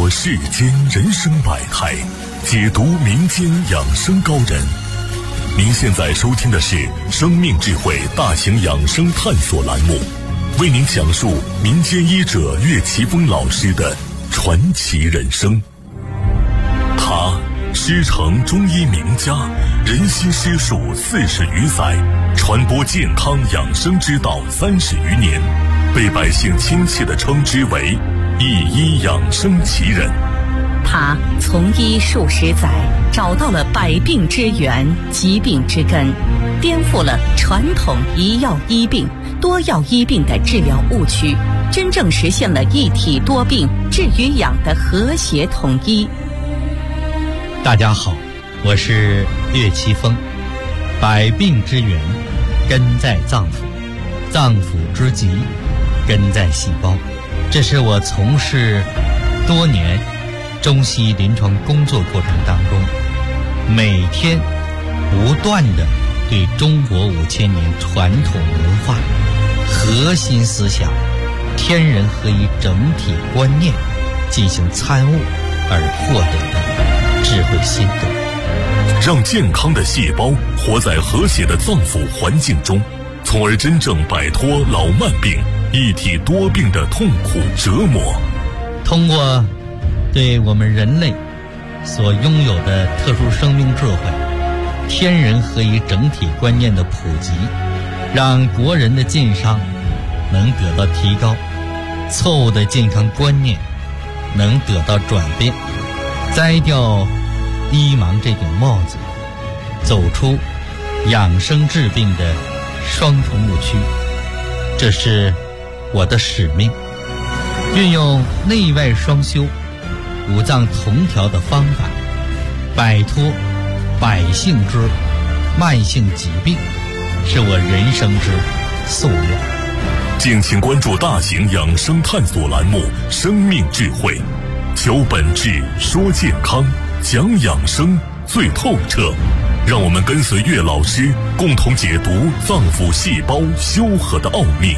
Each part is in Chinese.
世间人生百态，解读民间养生高人。您现在收听的是生命智慧大型养生探索栏目，为您讲述民间医者岳奇峰老师的传奇人生。他师承中医名家，人心师术40余载，传播健康养生之道30余年，被百姓亲切地称之为一医养生奇人。 他从医数十载，找到了百病之源、疾病之根，颠覆了传统一药医病、多药医病的治疗误区，真正实现了一体多病、治与养的和谐统一。 大家好，我是岳奇峰。百病之源根在脏腑，脏腑之疾根在细胞。这是我从事多年中西医临床工作过程当中，每天不断地对中国5000年传统文化核心思想天人合一整体观念进行参悟而获得的智慧心得， 让健康的细胞活在和谐的脏腑环境中，从而真正摆脱老慢病、一体多病的痛苦折磨。 通过对我们人类所拥有的特殊生命智慧、天人合一整体观念的普及，让国人的健康能得到提高，错误的健康观念能得到转变，摘掉医盲这顶帽子，走出养生治病的双重误区。这是我的使命，运用内外双修、五脏同调的方法，摆脱百姓之慢性疾病，是我人生之夙愿。 敬请关注大型养生探索栏目《生命智慧》，求本质，说健康，讲养生最透彻。让我们跟随岳老师，共同解读脏腑细胞修和的奥秘。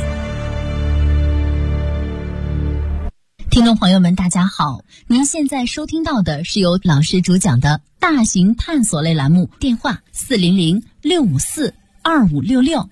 听众朋友们大家好，您现在收听到的是由老师主讲的大型探索类栏目，电话400-654-2566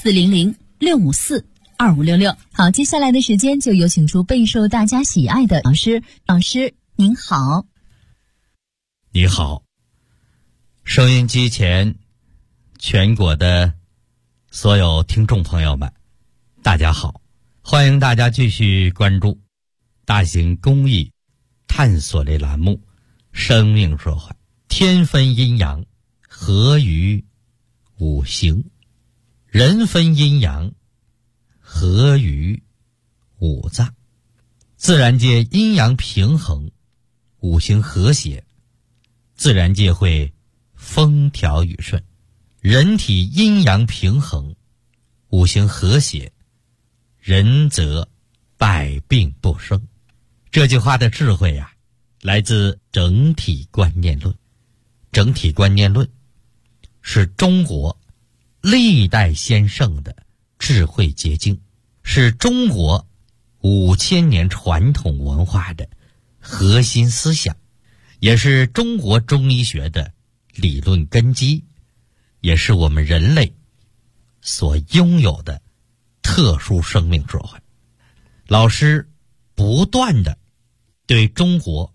400-654-2566。好，接下来的时间就有请出备受大家喜爱的老师。老师您好。 你好，收音机前全国的所有听众朋友们大家好，欢迎大家继续关注大型公益探索类栏目《生命智慧》，天分阴阳，合于五行；人分阴阳，合于五脏。自然界阴阳平衡，五行和谐，自然界会风调雨顺；人体阴阳平衡，五行和谐，人则百病不生。这句话的智慧啊，来自整体观念论。整体观念论是中国历代先圣的智慧结晶，是中国5000年传统文化的核心思想，也是中国中医学的理论根基，也是我们人类所拥有的特殊生命智慧。老师不断的对中国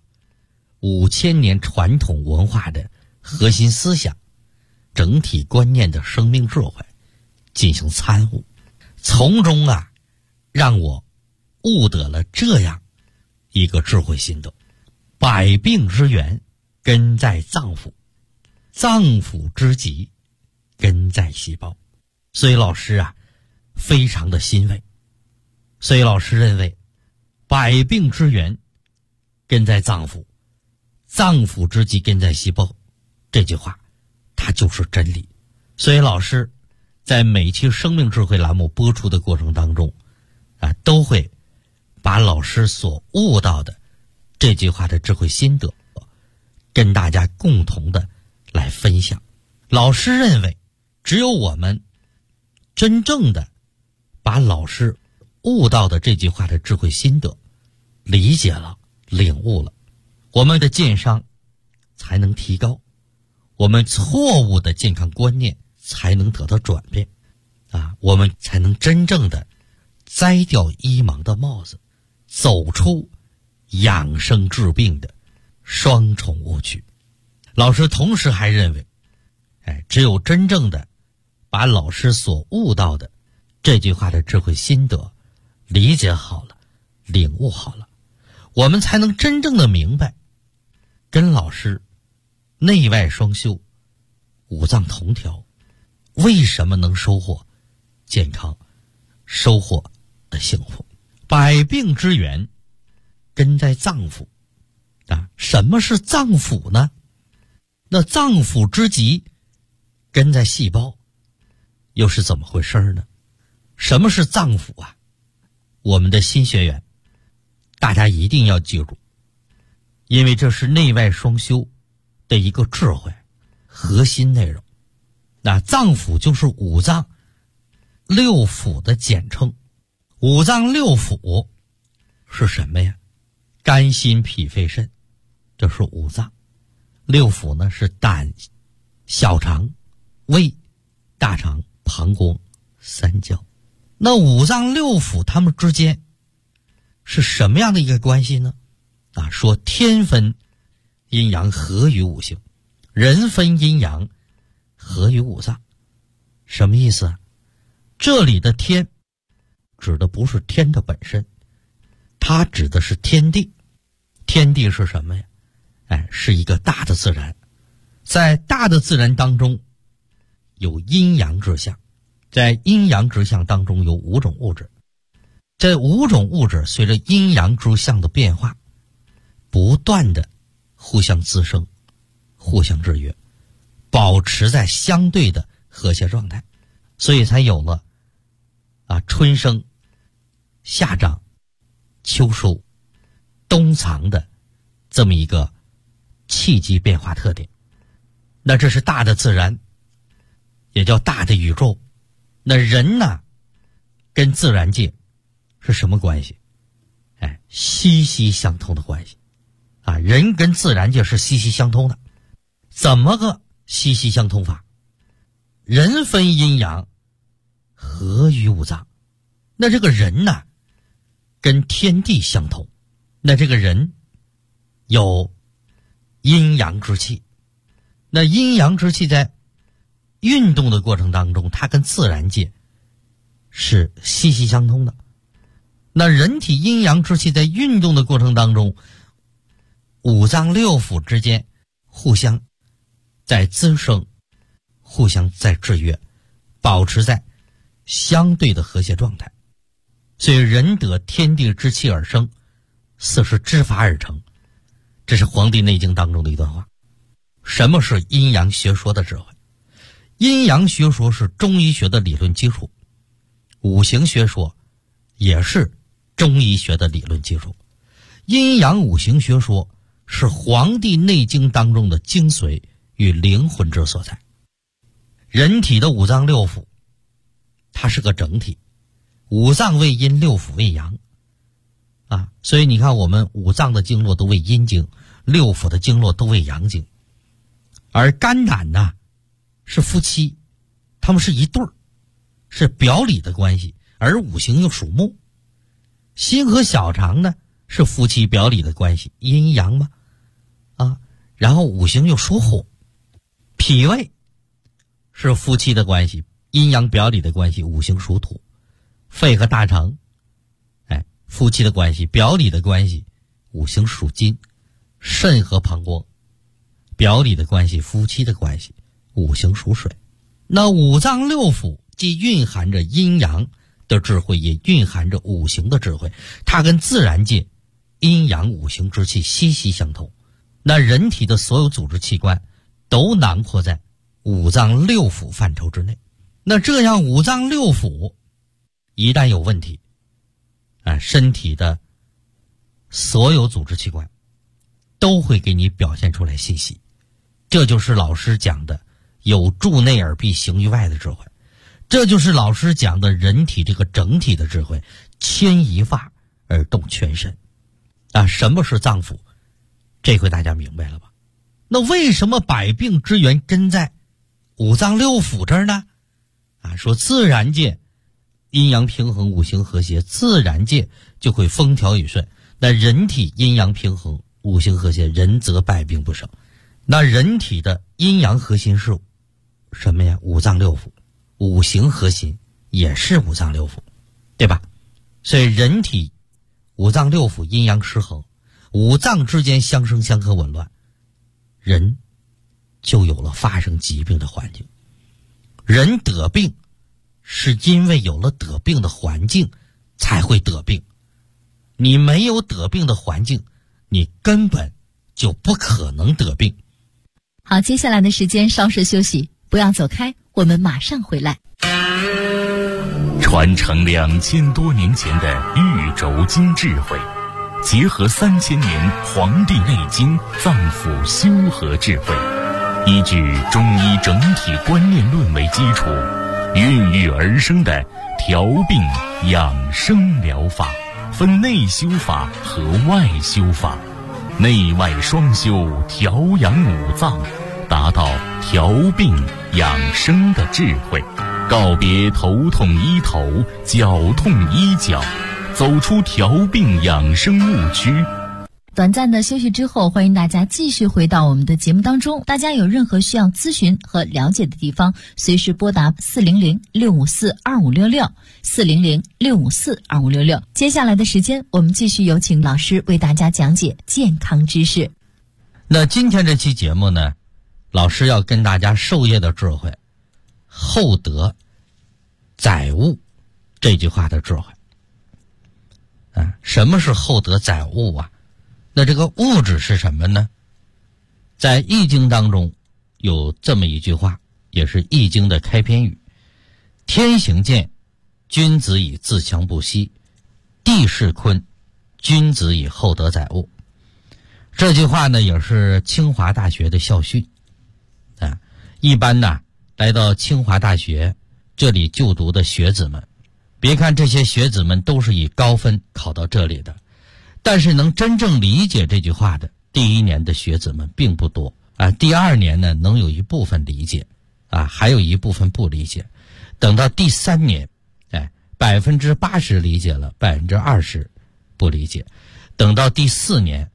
5000年传统文化的核心思想、整体观念的生命智慧进行参悟，从中让我悟得了这样一个智慧心得：百病之源根在脏腑，脏腑之疾根在细胞。所以老师非常的欣慰。所以老师认为，百病之源根在脏腑，脏腑之疾根在细胞，这句话它就是真理。所以老师在每期生命智慧栏目播出的过程当中都会把老师所悟到的这句话的智慧心得跟大家共同的来分享。老师认为，只有我们真正的把老师悟到的这句话的智慧心得理解了、领悟了， 我们的健商才能提高，我们错误的健康观念才能得到转变我们才能真正的摘掉医盲的帽子，走出养生治病的双重误区。老师同时还认为，只有真正的把老师所悟到的这句话的智慧心得理解好了，领悟好了，我们才能真正的明白，跟老师内外双修，五脏同调，为什么能收获健康，收获的幸福。百病之源根在脏腑什么是脏腑呢？那脏腑之极根在细胞，又是怎么回事呢？什么是脏腑我们的新学员大家一定要记住，因为这是内外双修的一个智慧核心内容。那脏腑就是五脏六腑的简称。五脏六腑是什么呀？肝心脾肺肾，这是五脏。六腑呢是胆、小肠、胃、大肠、膀胱、三焦。那五脏六腑它们之间是什么样的一个关系呢？说天分阴阳合于五行，人分阴阳合于五脏。什么意思这里的天指的不是天的本身，它指的是天地。天地是什么呀？是一个大的自然。在大的自然当中有阴阳之象，在阴阳之象当中有五种物质。这五种物质随着阴阳之象的变化，不断的互相滋生，互相制约，保持在相对的和谐状态，所以才有了春生、夏长、秋收、冬藏的这么一个气机变化特点。那这是大的自然，也叫大的宇宙。那人呢，跟自然界是什么关系？息息相通的关系人跟自然界是息息相通的。怎么个息息相通法？人分阴阳合于五脏。那这个人呢，跟天地相通。那这个人有阴阳之气。那阴阳之气在运动的过程当中，它跟自然界是息息相通的。那人体阴阳之气在运动的过程当中，五脏六腑之间互相在滋生，互相在制约，保持在相对的和谐状态。所以人得天地之气而生，四时之法而成。这是《黄帝内经》当中的一段话。什么是阴阳学说的智慧？阴阳学说是中医学的理论基础，五行学说也是中医学的理论基础。阴阳五行学说是《黄帝内经》当中的精髓与灵魂之所在。人体的五脏六腑它是个整体，五脏为阴，六腑为阳所以你看我们五脏的经络都为阴经，六腑的经络都为阳经。而肝胆呢是夫妻，他们是一对儿，是表里的关系。而五行又属木，心和小肠呢是夫妻表里的关系，阴阳嘛然后五行又属火，脾胃是夫妻的关系，阴阳表里的关系，五行属土。肺和大肠夫妻的关系，表里的关系，五行属金。肾和膀胱表里的关系，夫妻的关系，五行属水。那五脏六腑既蕴含着阴阳的智慧，也蕴含着五行的智慧，它跟自然界阴阳五行之气息息相通。那人体的所有组织器官都囊括在五脏六腑范畴之内。那这样五脏六腑一旦有问题身体的所有组织器官都会给你表现出来信息。这就是老师讲的有助内而必行于外的智慧，这就是老师讲的人体这个整体的智慧，牵一发而动全身什么是脏腑？ 这回大家明白了吧？那为什么百病之源根在五脏六腑这儿呢？说自然界阴阳平衡，五行和谐，自然界就会风调雨顺。那人体阴阳平衡，五行和谐，人则百病不生。那人体的阴阳核心是什么呀？五脏六腑，五行核心也是五脏六腑，对吧？所以人体五脏六腑阴阳失衡，五脏之间相生相克紊乱，人就有了发生疾病的环境。人得病是因为有了得病的环境才会得病，你没有得病的环境，你根本就不可能得病。 好，接下来的时间稍事休息，不要走开，我们马上回来。 传承2000多年前的玉轴经智慧，结合3000年《黄帝内经》脏腑修和智慧，依据中医整体观念论为基础，孕育而生的调病养生疗法，分内修法和外修法，内外双修，调养五脏，达到调病养生的智慧，告别头痛医头，脚痛医脚，走出调病养生误区。 短暂的休息之后，欢迎大家继续回到我们的节目当中。大家有任何需要咨询和了解的地方，随时拨打400-654-2566 400-654-2566。接下来的时间，我们继续有请老师为大家讲解健康知识。 那今天这期节目呢，老师要跟大家授业的智慧，厚德载物这句话的智慧。什么是厚德载物啊？那这个物质是什么呢？在易经当中有这么一句话，也是易经的开篇语：天行健，君子以自强不息；地势坤，君子以厚德载物。这句话呢，也是清华大学的校训。一般呢，来到清华大学这里就读的学子们，别看这些学子们都是以高分考到这里的，但是能真正理解这句话的第一年的学子们并不多第二年呢，能有一部分理解还有一部分不理解。等到第3年80%理解了，20%不理解。等到第4年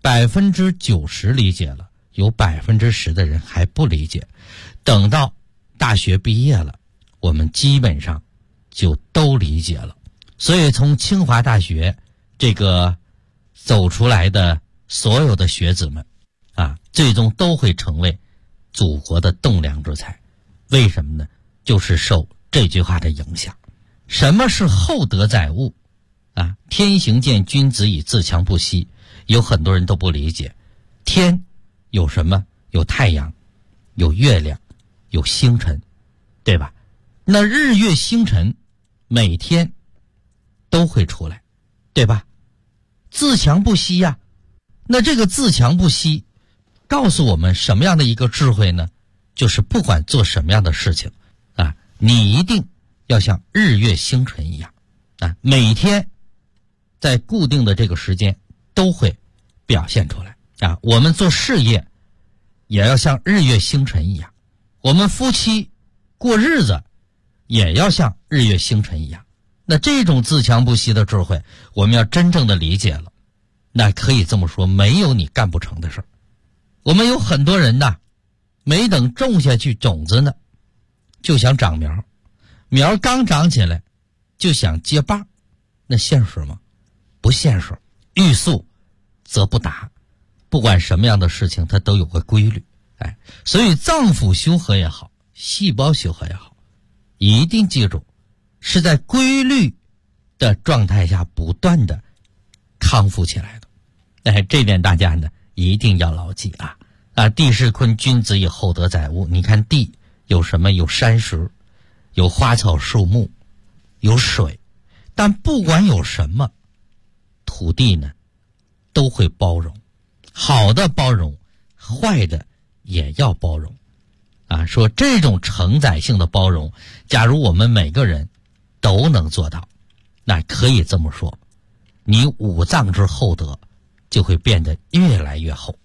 90%理解了，有10%的人还不理解。等到大学毕业了，我们基本上就都理解了。所以从清华大学这个走出来的所有的学子们最终都会成为祖国的栋梁之才。为什么呢？就是受这句话的影响。什么是厚德载物天行健，君子以自强不息。有很多人都不理解，天有什么？有太阳，有月亮，有星辰，对吧？那日月星辰每天都会出来，对吧？自强不息那这个自强不息告诉我们什么样的一个智慧呢？就是不管做什么样的事情你一定要像日月星辰一样每天在固定的这个时间都会表现出来我们做事业也要像日月星辰一样，我们夫妻过日子也要像日月星辰一样。那这种自强不息的智慧，我们要真正的理解了，那可以这么说，没有你干不成的事儿。我们有很多人没等种下去种子呢，就想长苗，苗刚长起来就想结棒，那现实吗？不现实。欲速则不达，不管什么样的事情它都有个规律所以脏腑修和也好，细胞修和也好，一定记住是在规律的状态下不断的康复起来的这点大家呢一定要牢记地势坤，君子以厚德载物。你看地有什么？有山石，有花草树木，有水，但不管有什么，土地呢都会包容，好的包容，坏的也要包容说这种承载性的包容，假如我们每个人都能做到，那可以这么说，你五脏之厚德就会变得越来越厚。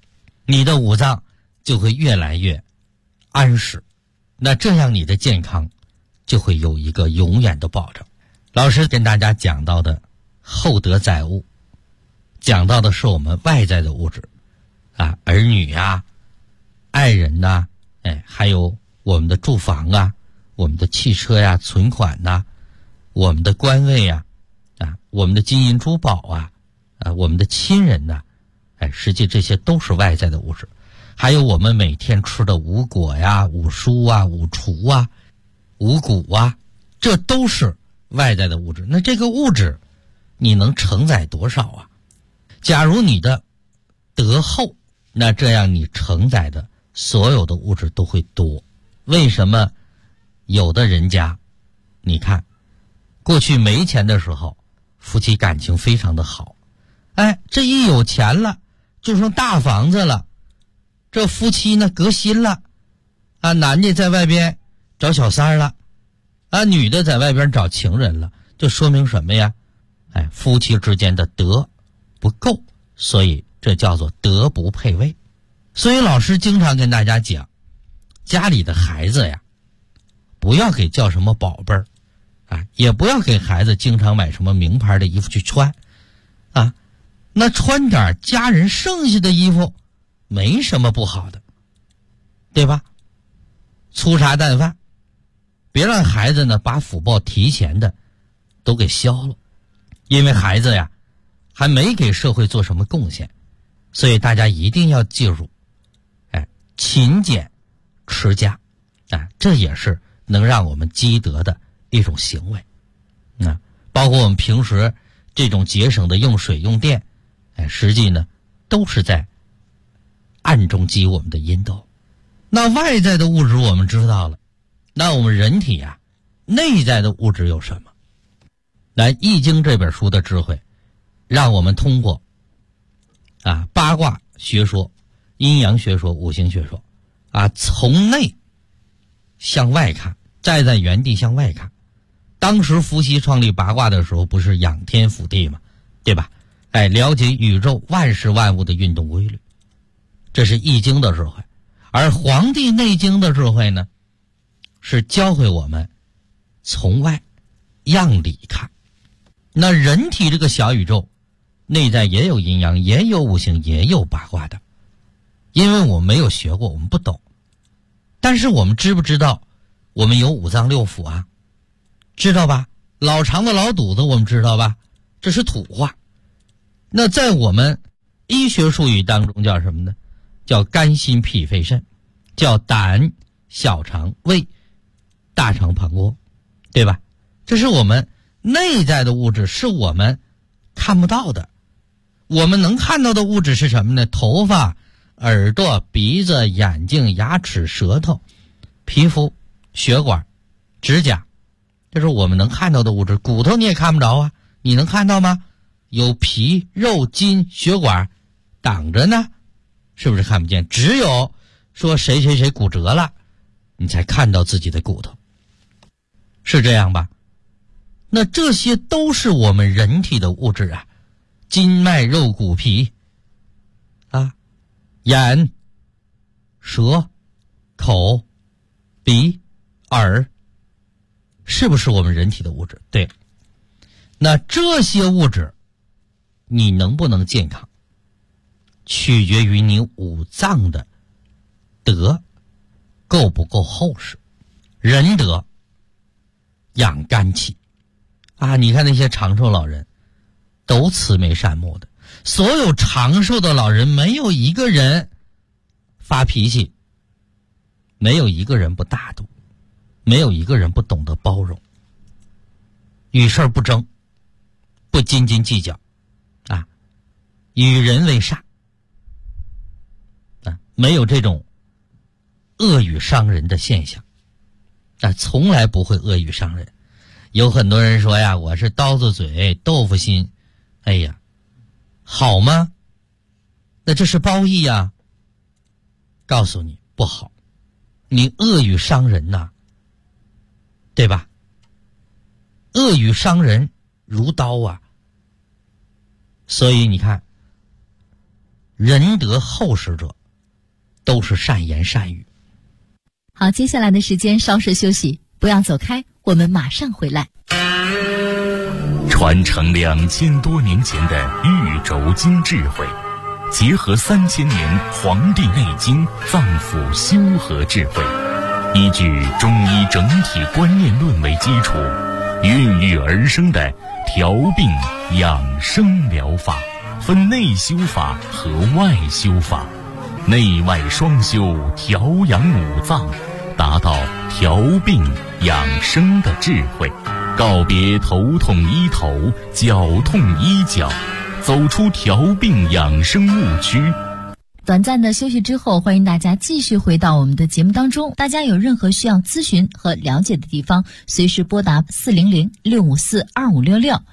你的五脏就会越来越安实，那这样你的健康就会有一个永远的保证。老师跟大家讲到的厚德载物，讲到的是我们外在的物质啊，儿女啊，爱人呐，还有我们的住房啊，我们的汽车呀，存款呐，我们的官位呀，我们的金银珠宝啊，我们的亲人呐，实际这些都是外在的物质。还有我们每天吃的五果呀、五蔬啊、五畜啊、五谷啊，这都是外在的物质。那这个物质你能承载多少啊？假如你的德厚，那这样你承载的所有的物质都会多。为什么有的人家，你看过去没钱的时候夫妻感情非常的好，这一有钱了就剩大房子了，这夫妻呢革新了男的在外边找小三了女的在外边找情人了，就说明什么呀？夫妻之间的德不够，所以这叫做德不配位。所以老师经常跟大家讲，家里的孩子呀，不要给叫什么宝贝儿也不要给孩子经常买什么名牌的衣服去穿那穿点家人剩下的衣服没什么不好的，对吧？粗茶淡饭，别让孩子呢把福报提前的都给消了，因为孩子呀还没给社会做什么贡献，所以大家一定要记住勤俭持家这也是能让我们积德的一种行为包括我们平时这种节省的用水用电实际呢都是在暗中积我们的阴德。那外在的物质我们知道了，那我们人体内在的物质有什么？来，《易经》这本书的智慧让我们通过八卦学说、阴阳学说、五行学说从内向外看，站在原地向外看。当时伏羲创立八卦的时候不是仰天俯地吗？对吧？了解宇宙万事万物的运动规律，这是易经的智慧。而黄帝内经的智慧呢，是教会我们从外样里看。那人体这个小宇宙内在也有阴阳，也有五行，也有八卦的。因为我们没有学过，我们不懂。但是我们知不知道我们有五脏六腑知道吧？老肠子老肚子我们知道吧？这是土话。那在我们医学术语当中叫什么呢？叫肝心脾肺肾，叫胆小肠胃大肠膀胱，对吧？这是我们内在的物质，是我们看不到的。我们能看到的物质是什么呢？头发、耳朵、鼻子、眼睛、牙齿、舌头、皮肤、血管、指甲，这是我们能看到的物质。骨头你也看不着你能看到吗？有皮、肉、筋、血管挡着呢，是不是看不见？只有说谁谁谁骨折了，你才看到自己的骨头，是这样吧？那这些都是我们人体的物质筋脉肉骨皮眼、舌、口、鼻、耳，是不是我们人体的物质？对。那这些物质你能不能健康，取决于你五脏的德够不够厚实。仁德养肝气你看那些长寿老人都慈眉善目的，所有长寿的老人没有一个人发脾气，没有一个人不大度，没有一个人不懂得包容，与事不争，不斤斤计较与人为善没有这种恶语伤人的现象从来不会恶语伤人。有很多人说我是刀子嘴豆腐心，好吗？那这是褒义告诉你不好，你恶语伤人对吧？恶语伤人如刀所以你看，仁德厚实者都是善言善语。 好，接下来的时间稍事休息，不要走开，我们马上回来。 传承2000多年前的玉轴经智慧，结合3000年《黄帝内经》脏腑修和智慧，依据中医整体观念论为基础，孕育而生的调病养生疗法，分内修法和外修法，内外双修，调养五脏，达到调病养生的智慧，告别头痛医头，脚痛医脚，走出调病养生误区。 短暂的休息之后，欢迎大家继续回到我们的节目当中。大家有任何需要咨询和了解的地方，随时拨打400-654-2566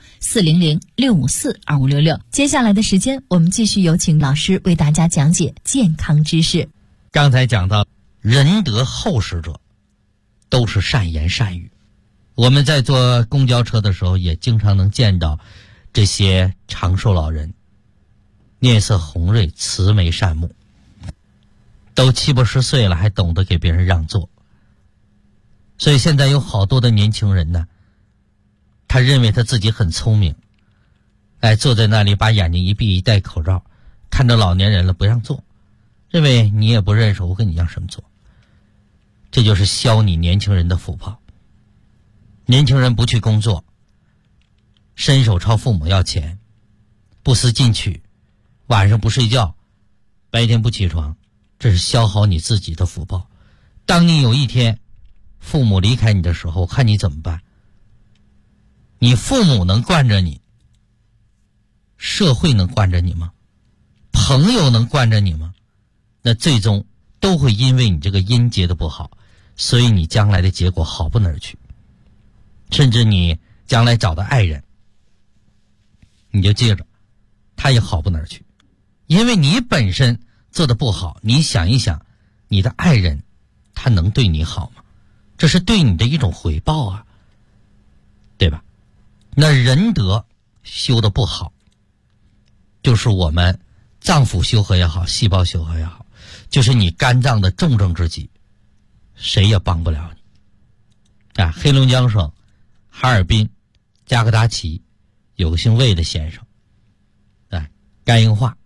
400-654-2566。接下来的时间，我们继续有请老师为大家讲解健康知识。 刚才讲到仁德厚实者都是善言善语，我们在坐公交车的时候也经常能见到这些长寿老人，面色红润，慈眉善目，都70、80岁了还懂得给别人让座。所以现在有好多的年轻人呢，他认为他自己很聪明，坐在那里把眼睛一闭，一戴口罩，看着老年人了不让座，认为你也不认识我，跟你让什么座。这就是消你年轻人的福报。年轻人不去工作，伸手朝父母要钱，不思进取，晚上不睡觉，白天不起床，这是消耗你自己的福报。当你有一天父母离开你的时候，看你怎么办。你父母能惯着你，社会能惯着你吗？朋友能惯着你吗？那最终都会因为你这个音结的不好，所以你将来的结果好不哪儿去。甚至你将来找的爱人，你就记着他也好不哪儿去。因为你本身做的不好，你想一想，你的爱人他能对你好吗？这是对你的一种回报啊，对吧？那仁德修的不好，就是我们脏腑修和也好，细胞修和也好，就是你肝脏的重症之疾，谁也帮不了你啊。黑龙江省哈尔滨加格达奇有个姓魏的先生，肝硬化。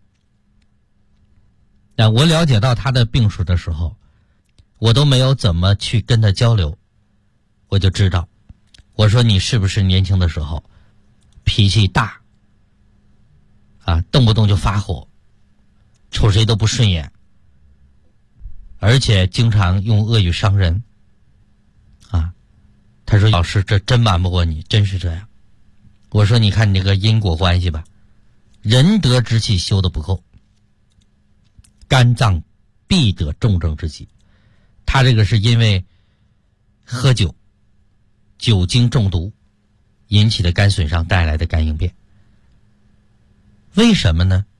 我了解到他的病史的时候，我都没有怎么去跟他交流，我就知道，我说你是不是年轻的时候脾气大动不动就发火，瞅谁都不顺眼，而且经常用恶语伤人他说老师这真瞒不过你，真是这样。我说你看你这个因果关系吧，仁德之气修得不够，肝脏必得重症之疾。他这个是因为喝酒，酒精中毒引起的肝损伤带来的肝硬变。为什么呢？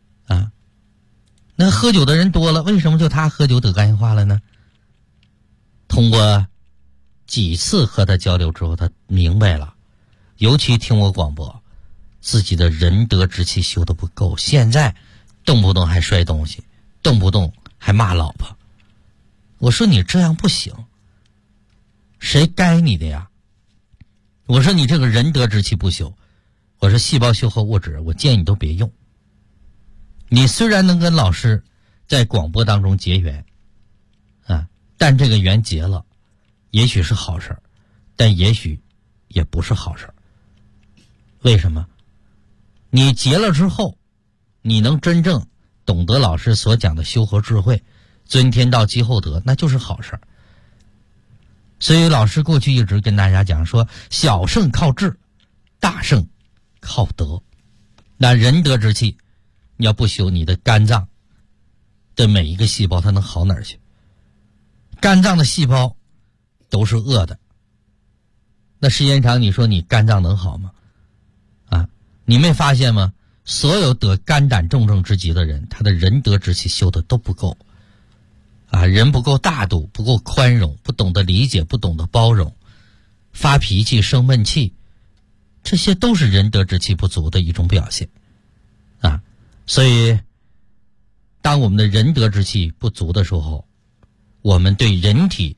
那喝酒的人多了，为什么就他喝酒得肝硬化了呢？通过几次和他交流之后，他明白了，尤其听我广播，自己的仁德之气修得不够，现在动不动还摔东西，动不动还骂老婆。我说你这样不行，谁该你的呀？我说你这个仁德之气不修，我说细胞修和物质，我建议你都别用。你虽然能跟老师在广播当中结缘但这个缘结了，也许是好事，但也许也不是好事。为什么？你结了之后，你能真正懂得老师所讲的修和智慧，尊天道积厚德，那就是好事。所以老师过去一直跟大家讲说，小胜靠智，大胜靠德。那仁德之气你要不修，你的肝脏的每一个细胞它能好哪儿去？肝脏的细胞都是恶的，那时间长你说你肝脏能好吗？你没发现吗？所有得肝胆重症之疾的人，他的仁德之气修的都不够人不够大度，不够宽容，不懂得理解，不懂得包容，发脾气生闷气，这些都是仁德之气不足的一种表现所以当我们的仁德之气不足的时候，我们对人体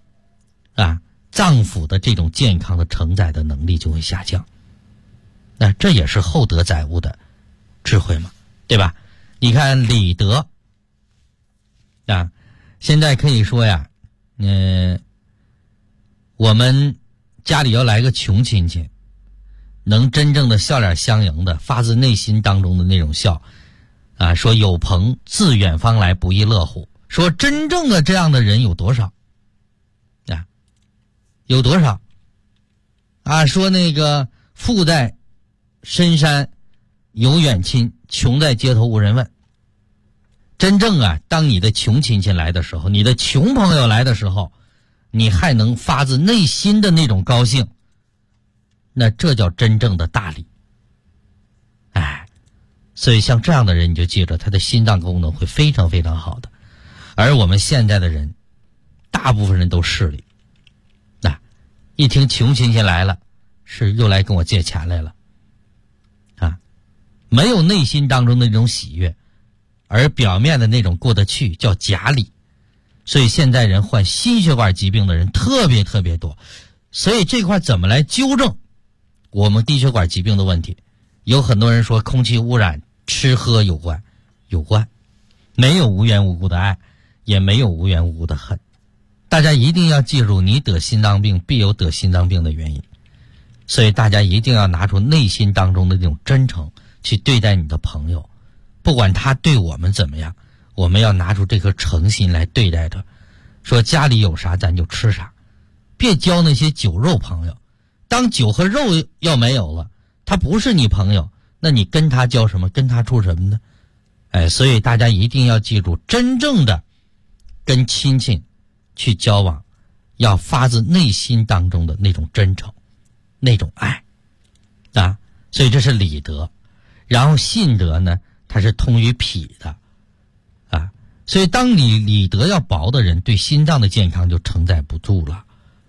脏腑的这种健康的承载的能力就会下降。那这也是厚德载物的智慧嘛，对吧？你看礼德现在可以说呀，我们家里要来个穷亲戚，能真正的笑脸相迎的，发自内心当中的那种笑说有朋自远方来，不亦乐乎。说真正的这样的人有多少有多少说那个富在深山有远亲，穷在街头无人问。真正当你的穷亲戚来的时候，你的穷朋友来的时候，你还能发自内心的那种高兴，那这叫真正的大礼。所以像这样的人，你就记着他的心脏功能会非常非常好的。而我们现在的人，大部分人都势利，一听穷亲戚来了，是又来跟我借钱来了没有内心当中的那种喜悦，而表面的那种过得去，叫假礼。所以现在人患心血管疾病的人特别特别多。所以这块怎么来纠正我们低血管疾病的问题？有很多人说空气污染吃喝有关，没有无缘无故的爱，也没有无缘无故的恨。大家一定要记住，你得心脏病必有得心脏病的原因。所以大家一定要拿出内心当中的这种真诚去对待你的朋友，不管他对我们怎么样，我们要拿出这颗诚心来对待他。说家里有啥咱就吃啥，别交那些酒肉朋友。当酒和肉要没有了，他不是你朋友，那你跟他交什么，跟他处什么呢？所以大家一定要记住，真正的跟亲戚去交往，要发自内心当中的那种真诚，那种爱所以这是礼德。然后信德呢，它是通于脾的所以当你礼德要薄的人，对心脏的健康就承载不住了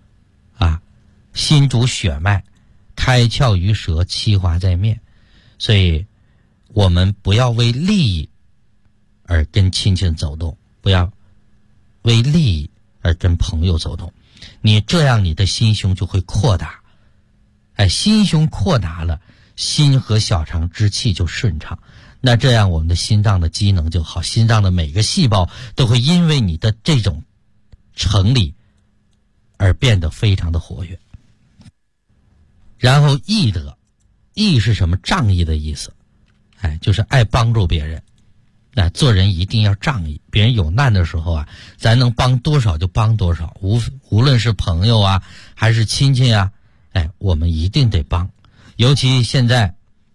心主血脉，开窍于舌，气化在面。所以我们不要为利益而跟亲戚走动，不要为利益而跟朋友走动。你这样你的心胸就会扩大心胸扩大了，心和小肠之气就顺畅，那这样我们的心脏的机能就好，心脏的每个细胞都会因为你的这种成理而变得非常的活跃。然后义德，义是什么？仗义的意思就是爱帮助别人做人一定要仗义，别人有难的时候咱能帮多少就帮多少，无论是朋友还是亲戚我们一定得帮。尤其现在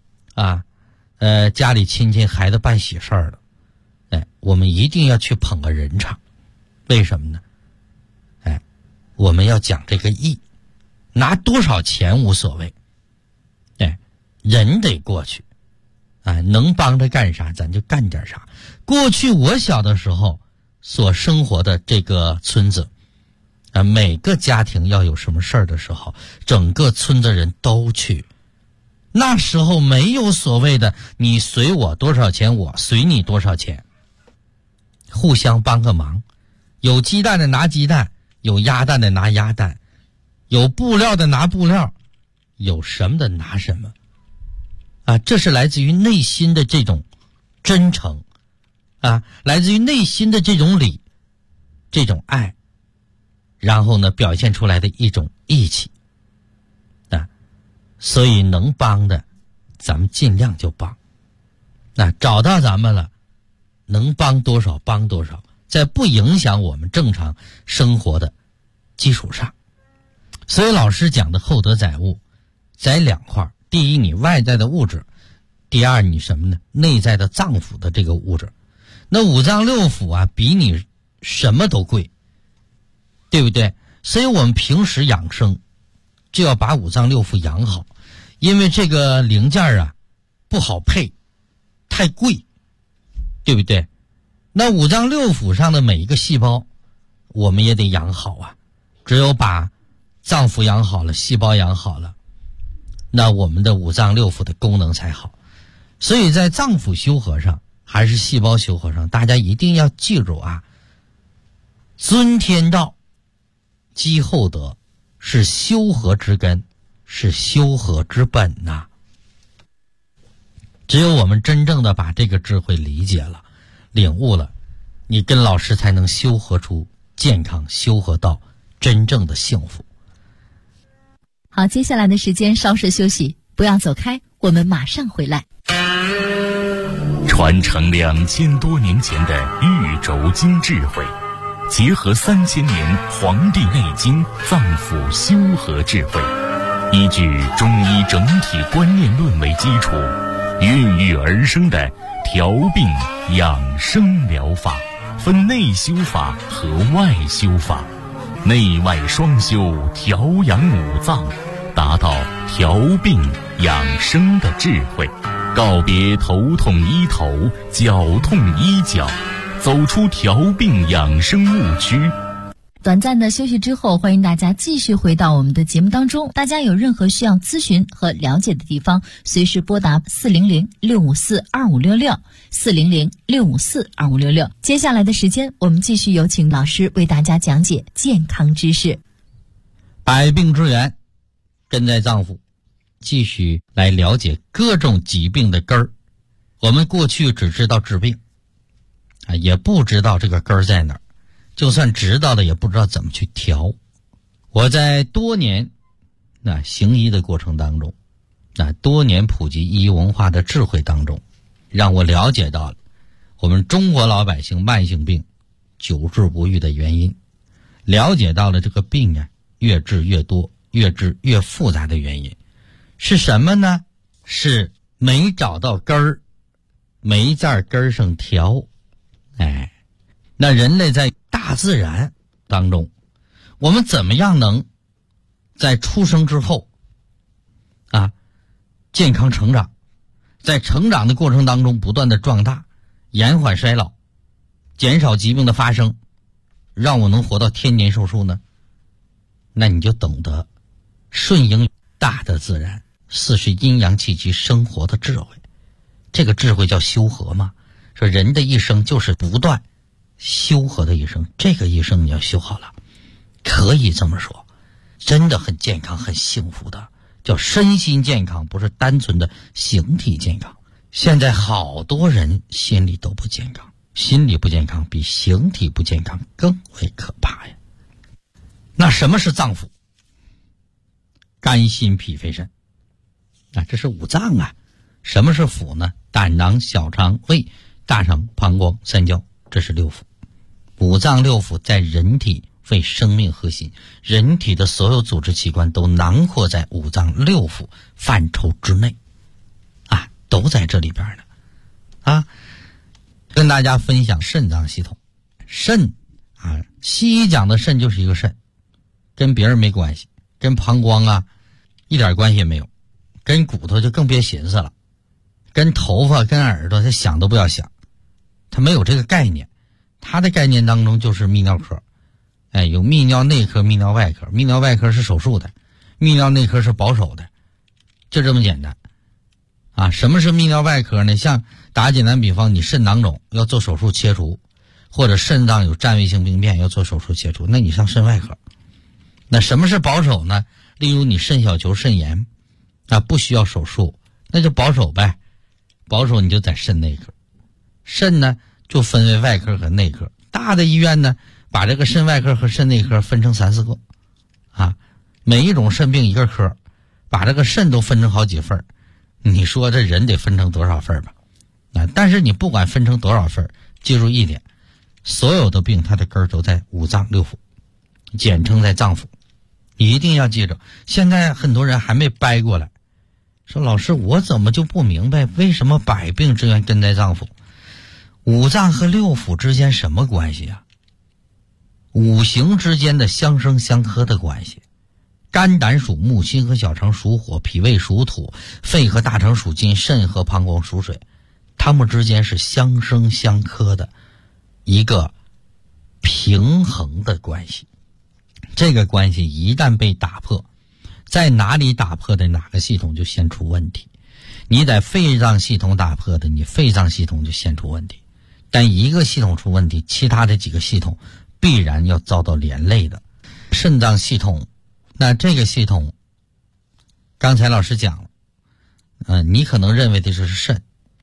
家里亲戚孩子办喜事儿了我们一定要去捧个人场。为什么呢？我们要讲这个义，拿多少钱无所谓人得过去能帮着干啥咱就干点啥。过去我小的时候所生活的这个村子每个家庭要有什么事儿的时候，整个村子人都去。那时候没有所谓的你随我多少钱，我随你多少钱，互相帮个忙。有鸡蛋的拿鸡蛋，有鸭蛋的拿鸭蛋，有布料的拿布料，有什么的拿什么这是来自于内心的这种真诚来自于内心的这种礼，这种爱，然后呢表现出来的一种义气所以能帮的咱们尽量就帮找到咱们了，能帮多少帮多少，在不影响我们正常生活的基础上。所以老师讲的厚德载物在两块，第一你外在的物质，第二你什么呢？内在的脏腑的这个物质。那五脏六腑比你什么都贵，对不对？所以我们平时养生就要把五脏六腑养好，因为这个零件不好配，太贵，对不对？那五脏六腑上的每一个细胞我们也得养好只有把脏腑养好了，细胞养好了，那我们的五脏六腑的功能才好。所以在脏腑修和上， 还是细胞修和上，大家一定要记住啊，尊天道积厚德是修和之根，是修和之本呐。只有我们真正的把这个智慧理解了，领悟了，你跟老师才能修和出健康，修和到真正的幸福。 好，接下来的时间稍事休息，不要走开，我们马上回来。 传承2000多年前的玉轴经智慧，结合3000年《黄帝内经》脏腑修和智慧，依据中医整体观念论为基础，孕育而生的调病养生疗法，分内修法和外修法，内外双修，调养五脏，达到调病养生的智慧，告别头痛医头，脚痛医脚，走出调病养生误区。 短暂的休息之后，欢迎大家继续回到我们的节目当中。大家有任何需要咨询和了解的地方，随时拨打400-654-2566 400-654-2566。接下来的时间，我们继续有请老师为大家讲解健康知识。 百病之源根在脏腑，继续来了解各种疾病的根儿。我们过去只知道治病也不知道这个根儿在哪儿，就算知道了也不知道怎么去调。我在多年行医的过程当中，多年普及医文化的智慧当中，让我了解到了我们中国老百姓慢性病久治不愈的原因，了解到了这个病越治越多，越治越复杂的原因是什么呢？是没找到根儿，没在根儿上调。那人类在大自然当中，我们怎么样能在出生之后健康成长，在成长的过程当中不断的壮大，延缓衰老，减少疾病的发生，让我能活到天年寿数呢？那你就懂得顺应大的自然40阴阳气机生活的智慧。这个智慧叫修和嘛，说人的一生就是不断修和的一生，这个一生你要修好了，可以这么说，真的很健康很幸福的，叫身心健康，不是单纯的形体健康。现在好多人心理都不健康，心理不健康比形体不健康更为可怕呀。那什么是脏腑？肝心脾肺肾这是五脏啊。什么是腑呢？胆囊、小肠、胃、大肠、膀胱、三焦，这是六腑。五脏六腑在人体为生命核心，人体的所有组织器官都囊括在五脏六腑范畴之内都在这里边呢跟大家分享肾脏系统。肾西医讲的肾就是一个肾，跟别人没关系，跟膀胱一点关系也没有，跟骨头就更别寻思了，跟头发跟耳朵他想都不要想，他没有这个概念。他的概念当中就是泌尿科，有泌尿内科、泌尿外科。泌尿外科是手术的，泌尿内科是保守的，就这么简单什么是泌尿外科呢？像打简单比方，你肾囊肿要做手术切除，或者肾脏有占位性病变要做手术切除，那你上肾外科。那什么是保守呢？例如你肾小球肾炎不需要手术，那就保守呗，保守你就在肾内科。肾呢就分为外科和内科，大的医院呢把这个肾外科和肾内科分成3、4个每一种肾病一个科，把这个肾都分成好几份，你说这人得分成多少份吧但是你不管分成多少份，记住一点，所有的病它的根儿都在五脏六腑，简称在脏腑。你一定要记着，现在很多人还没掰过来，说老师我怎么就不明白为什么百病之源根在脏腑？五脏和六腑之间什么关系五行之间的相生相克的关系。肝胆属木，心和小肠属火，脾胃属土，肺和大肠属金，肾和膀胱属水，它们之间是相生相克的一个平衡的关系。这个关系一旦被打破，在哪里打破的哪个系统就先出问题。 你在肺脏系统打破的，你肺脏系统就先出问题。但一个系统出问题，其他的几个系统必然要遭到连累的。肾脏系统，那这个系统刚才老师讲了，你可能认为的是肾，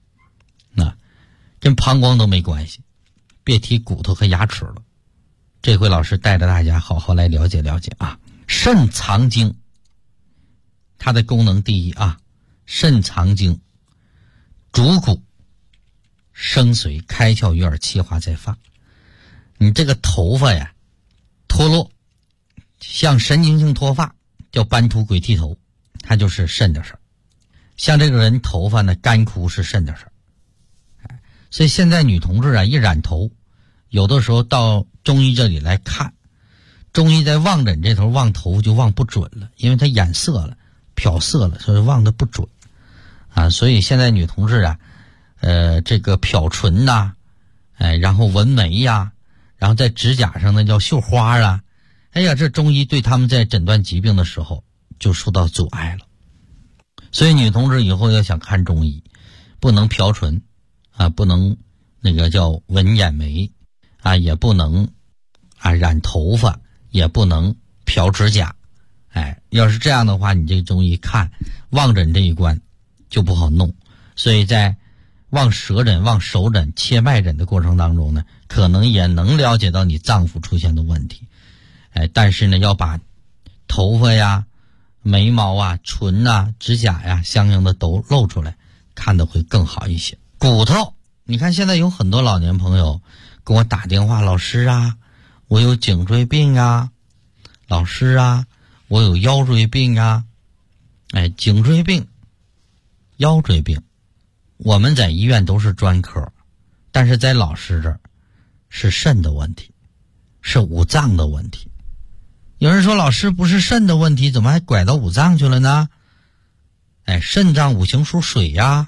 跟膀胱都没关系，别提骨头和牙齿了。这回老师带着大家好好来了解了解啊。肾藏精，它的功能第一啊，肾藏精，主骨生髓，开窍于耳，气化在发。你这个头发呀脱落，像神经性脱发，叫斑秃鬼剃头，它就是肾的事儿。像这个人头发呢干枯，是肾的事儿。所以现在女同志啊，一染头，有的时候到中医这里来看，中医在望诊这头望头就望不准了，因为它染色了漂色了，所以望得不准啊。所以现在女同志啊，这个漂唇呐，然后纹眉呀，然后在指甲上那叫绣花啊，哎呀，这中医对他们在诊断疾病的时候就受到阻碍了。所以女同志以后要想看中医，不能漂唇啊，不能那个叫纹眼眉啊，也不能染头发，也不能漂指甲。要是这样的话，你这个中医看望诊这一关就不好弄。所以在望舌诊、望手诊、切脉诊的过程当中呢，可能也能了解到你脏腑出现的问题。但是呢，要把头发呀、眉毛啊、唇啊、指甲呀相应的都露出来，看得会更好一些。骨头，你看现在有很多老年朋友跟我打电话，老师啊，我有颈椎病啊，老师啊，我有腰椎病啊。颈椎病、腰椎病，我们在医院都是专科，但是在老师这儿是肾的问题，是五脏的问题。有人说，老师不是肾的问题，怎么还拐到五脏去了呢？肾脏五行属水呀，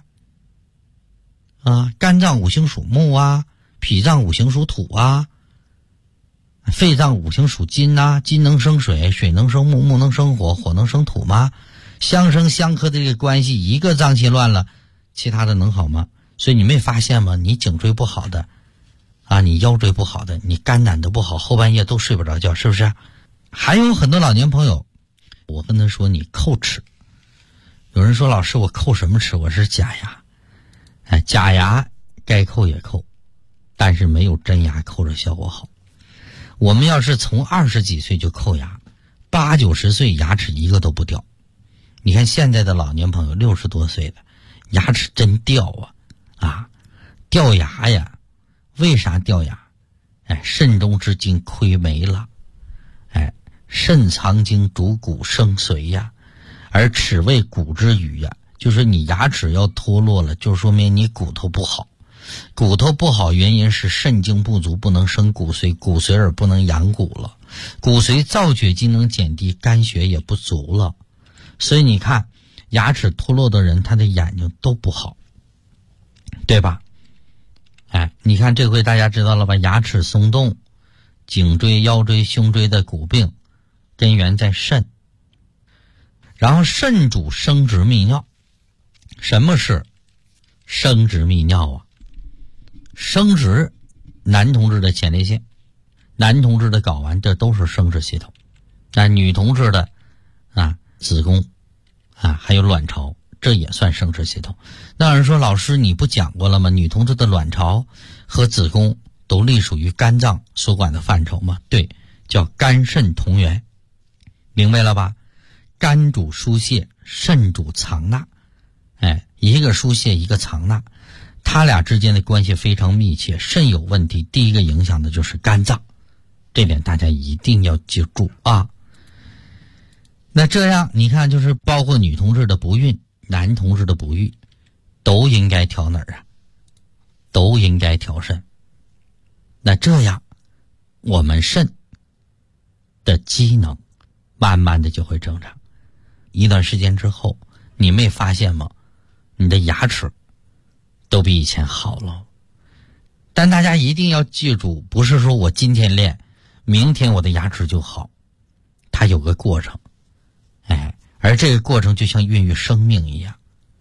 肝脏五行属木啊，脾脏五行属土啊，肺脏五行属金啊，金能生水，水能生木，木能生火，火能生土吗？相生相克的这个关系，一个脏器乱了，其他的能好吗？所以你没发现吗？你颈椎不好的你腰椎不好的，你肝胆都不好，后半夜都睡不着觉，是不是？还有很多老年朋友，我跟他说你叩齿。有人说，老师我叩什么齿？我是假牙。假牙该叩也叩，但是没有真牙叩着效果好。我们要是从20几岁就叩牙，80、90岁牙齿一个都不掉。你看现在的老年朋友60多岁的牙齿真掉掉牙呀。为啥掉牙？肾中之精亏没了。肾藏精，主骨生髓呀，而齿为骨之余呀，就是你牙齿要脱落了，就说明你骨头不好。骨头不好原因是肾精不足，不能生骨髓，骨髓而不能养骨了，骨髓造血机能减低，肝血也不足了。所以你看牙齿脱落的人，他的眼睛都不好，对吧？你看这回大家知道了吧？牙齿松动、颈椎、腰椎、胸椎的骨病根源在肾。然后肾主生殖泌尿。什么是生殖泌尿啊？生殖，男同志的前列腺，男同志的睾丸，这都是生殖系统。女同志的子宫还有卵巢，这也算生殖系统。那有人说，老师你不讲过了吗？女同志的卵巢和子宫都隶属于肝脏所管的范畴吗？对，叫肝肾同源，明白了吧？肝主疏泄，肾主藏纳，一个疏泄一个藏纳，他俩之间的关系非常密切。肾有问题，第一个影响的就是肝脏，这点大家一定要记住啊。那这样你看，就是包括女同志的不孕、男同志的不育，都应该调哪儿啊？都应该调肾。那这样我们肾的机能慢慢的就会正常。一段时间之后，你没发现吗？你的牙齿都比以前好了。但大家一定要记住，不是说我今天练，明天我的牙齿就好，它有个过程。而这个过程就像孕育生命一样，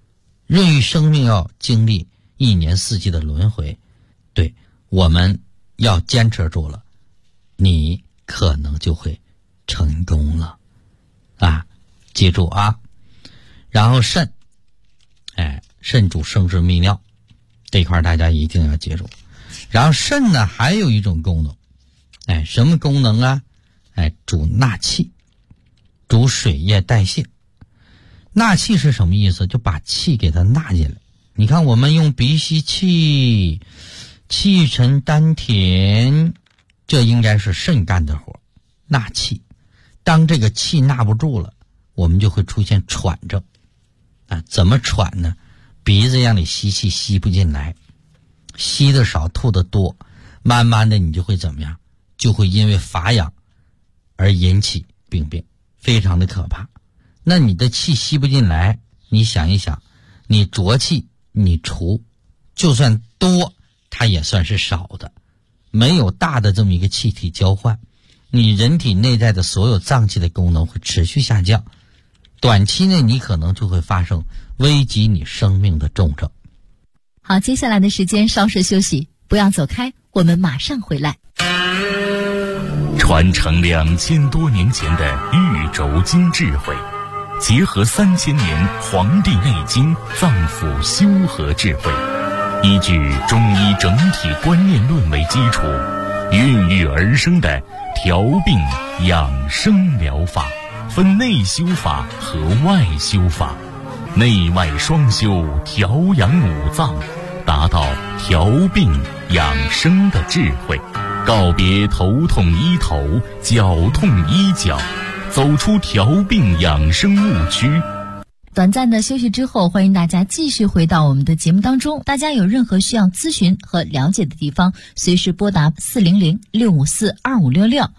人与生命要经历一年四季的轮回，对，我们要坚持住了，你可能就会成功了啊！记住啊。然后肾，肾主生殖泌尿，这块大家一定要记住。然后肾呢还有一种功能，什么功能啊？主纳气，主水液代谢。纳气是什么意思？就把气给它纳进来。你看我们用鼻吸气，气沉丹田，这应该是肾干的活，纳气。当这个气纳不住了，我们就会出现喘症怎么喘呢？鼻子让你吸气吸不进来，吸的少吐的多，慢慢的你就会怎么样？就会因为乏氧而引起病变，非常的可怕。那你的气吸不进来，你想一想，你浊气你除，就算多它也算是少的，没有大的这么一个气体交换，你人体内在的所有脏器的功能会持续下降，短期内你可能就会发生危及你生命的重症。 好，接下来的时间稍事休息，不要走开，我们马上回来。 传承2000多年前的玉轴经智慧，结合3000年《黄帝内经》脏腑修和智慧，依据中医整体观念论为基础，孕育而生的调病养生疗法，分内修法和外修法，内外双修，调养五脏，达到调病养生的智慧，告别头痛医头，脚痛医脚，走出调病养生误区。 短暂的休息之后，欢迎大家继续回到我们的节目当中。大家有任何需要咨询和了解的地方，随时拨打400-654-2566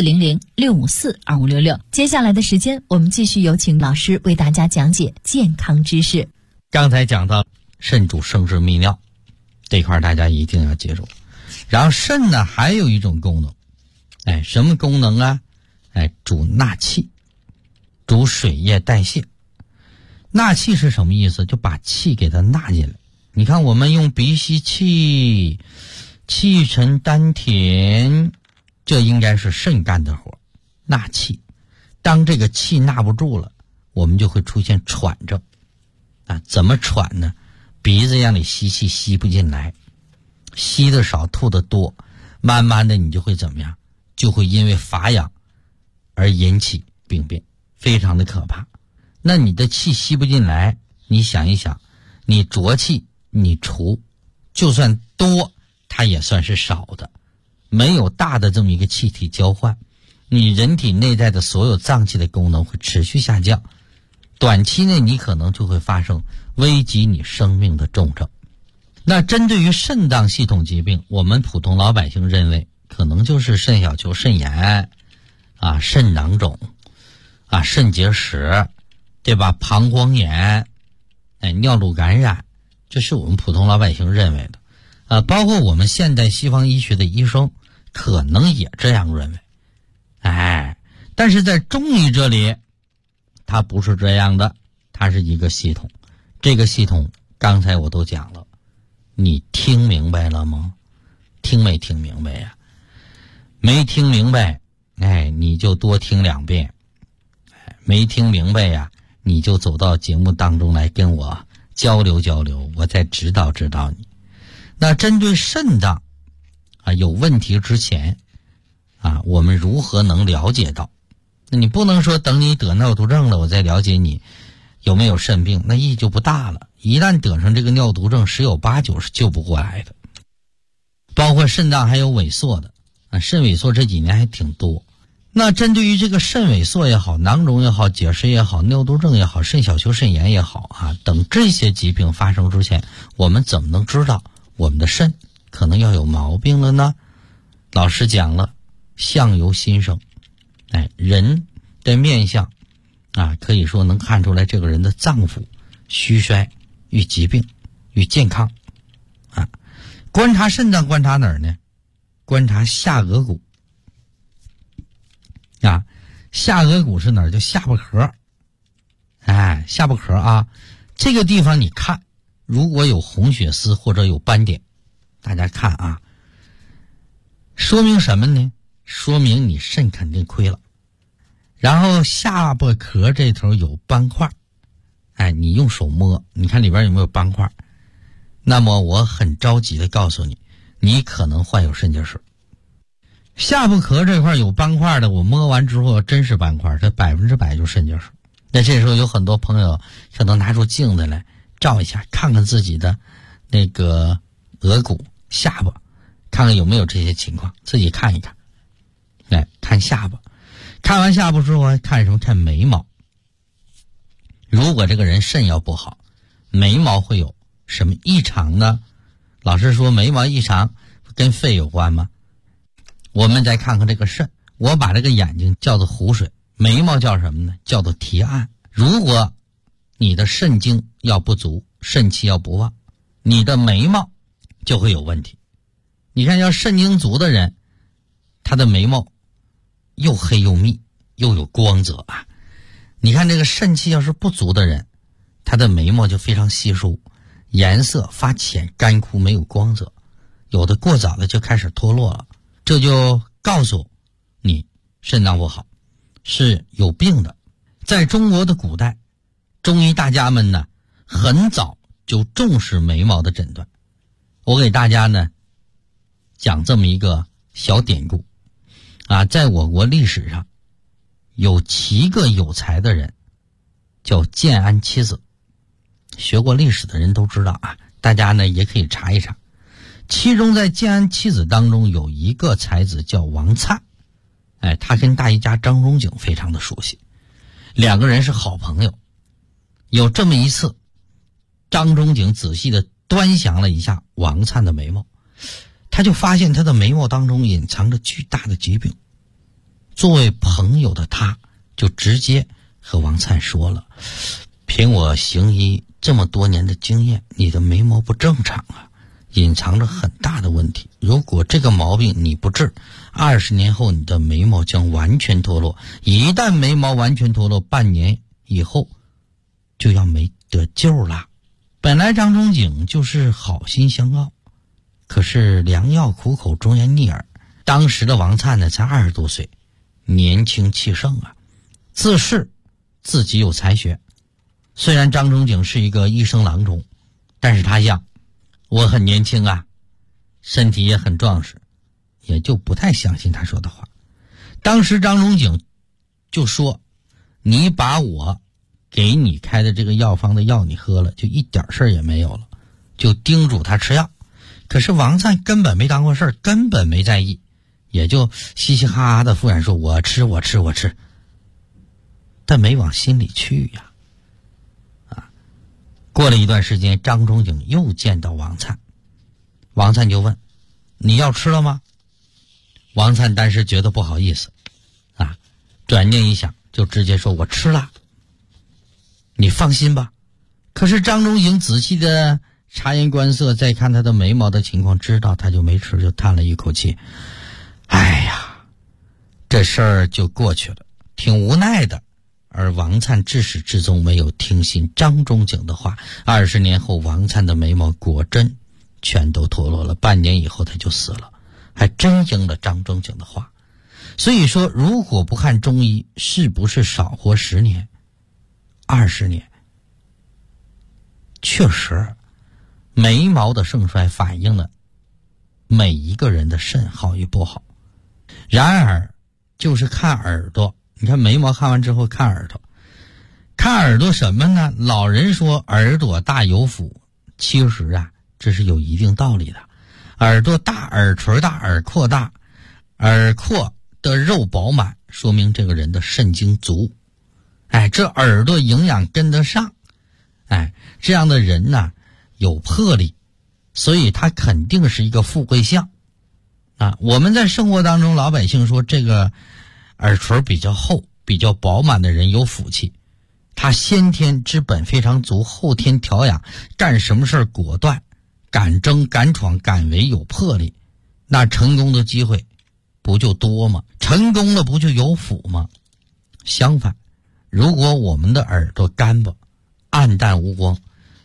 400-654-2566。接下来的时间，我们继续有请老师为大家讲解健康知识。 刚才讲到肾主生殖泌尿，这块大家一定要记住。然后肾呢还有一种功能，什么功能啊？主纳气，主水液代谢。纳气是什么意思？就把气给它纳进来。你看我们用鼻吸气，气沉丹田，这应该是肾干的活，纳气。当这个气纳不住了，我们就会出现喘症怎么喘呢？鼻子让你吸气吸不进来，吸的少吐的多，慢慢的你就会怎么样？就会因为乏氧而引起病变，非常的可怕。那你的气吸不进来，你想一想，你浊气你除，就算多它也算是少的，没有大的这么一个气体交换，你人体内在的所有脏器的功能会持续下降，短期内你可能就会发生危及你生命的重症。那针对于肾脏系统疾病，我们普通老百姓认为可能就是肾小球肾炎肾囊肿肾结石，对吧？膀胱炎尿路感染，这是我们普通老百姓认为的包括我们现代西方医学的医生可能也这样认为但是在中医这里它不是这样的，它是一个系统。这个系统刚才我都讲了，你听明白了吗？听没听明白呀？没听明白你就多听2遍没听明白呀，你就走到节目当中来跟我交流交流，我再指导指导你。那针对肾脏有问题之前我们如何能了解到？那你不能说等你得尿毒症了我再了解你有没有肾病，那意义就不大了。一旦得上这个尿毒症，十有八九是救不过来的。包括肾脏还有萎缩的肾萎缩这几年还挺多。那针对于这个肾萎缩也好，囊肿也好，结石也好，尿毒症也好，肾小球肾炎也好等这些疾病发生之前，我们怎么能知道我们的肾可能要有毛病了呢？老师讲了，相由心生人的面相可以说能看出来这个人的脏腑虚衰与疾病与健康观察肾脏观察哪儿呢？观察下颌骨下颌骨是哪儿？就下巴壳下巴壳这个地方你看，如果有红血丝或者有斑点，大家看啊，说明什么呢？说明你肾肯定亏了。然后下巴壳这头有斑块，你用手摸，你看里边有没有斑块？那么我很着急的告诉你，你可能患有肾结石。下巴壳这块有斑块的，我摸完之后真是斑块，这100%就是肾结石。那这时候有很多朋友可能拿出镜子来照一下，看看自己的那个额骨、下巴，看看有没有这些情况，自己看一看。来看下巴，看完下巴之后还看什么？看眉毛。如果这个人肾要不好，眉毛会有什么异常呢？老师说眉毛异常跟肺有关吗？我们再看看这个肾，我把这个眼睛叫做湖水，眉毛叫什么呢？叫做提按。如果你的肾精要不足，肾气要不旺，你的眉毛就会有问题。你看要肾精足的人，他的眉毛又黑又密又有光泽啊。你看这个肾气要是不足的人，他的眉毛就非常稀疏，颜色发浅干枯，没有光泽，有的过早的就开始脱落了，这就告诉你肾脏不好，是有病的。在中国的古代，中医大家们呢很早就重视眉毛的诊断。我给大家呢讲这么一个小典故啊，在我国历史上有7个有才的人叫建安七子，学过历史的人都知道啊，大家呢也可以查一查。其中在建安七子当中有一个才子叫王粲，他跟大医家张仲景非常的熟悉，两个人是好朋友。有这么一次，张仲景仔细的端详了一下王粲的眉毛，他就发现他的眉毛当中隐藏着巨大的疾病。作为朋友的他就直接和王粲说了，凭我行医这么多年的经验，你的眉毛不正常啊，隐藏着很大的问题，如果这个毛病你不治，20年后你的眉毛将完全脱落，一旦眉毛完全脱落，半年以后就要没得救了。本来张仲景就是好心相告，可是良药苦口忠言逆耳。当时的王粲呢才20多岁，年轻气盛啊，自恃自己有才学。虽然张仲景是一个医生郎中，但是他想我很年轻啊，身体也很壮实，也就不太相信他说的话。当时张仲景就说，你把我给你开的这个药方的药你喝了，就一点事儿也没有了，就叮嘱他吃药。可是王粲根本没当过事儿，根本没在意，也就嘻嘻哈哈的敷衍说我吃，但没往心里去呀。过了一段时间，张仲景又见到王粲，王粲就问，你要吃了吗？王粲当时觉得不好意思啊，转念一想就直接说，我吃了，你放心吧。可是张仲景仔细的察言观色，再看他的眉毛的情况，知道他就没吃，就叹了一口气，哎呀，这事儿就过去了，挺无奈的。而王粲至始至终没有听信张仲景的话，20年后王粲的眉毛果真全都脱落了，半年以后他就死了，还真应了张仲景的话。所以说，如果不看中医，是不是少活10年、20年？确实，眉毛的盛衰反映了每一个人的肾好与不好。然而，就是看耳朵，你看眉毛看完之后看耳朵，看耳朵什么呢？老人说耳朵大有福，其实啊，这是有一定道理的。耳朵大，耳垂大，耳廓大，耳廓的肉饱满，说明这个人的肾精足。这耳朵营养跟得上，这样的人呢有魄力，所以他肯定是一个富贵相啊。我们在生活当中，老百姓说这个耳垂比较厚、比较饱满的人有福气，他先天之本非常足，后天调养，干什么事果断，敢争敢闯敢为，有魄力，那成功的机会不就多吗？成功了不就有福吗？相反，如果我们的耳朵干巴、暗淡无光，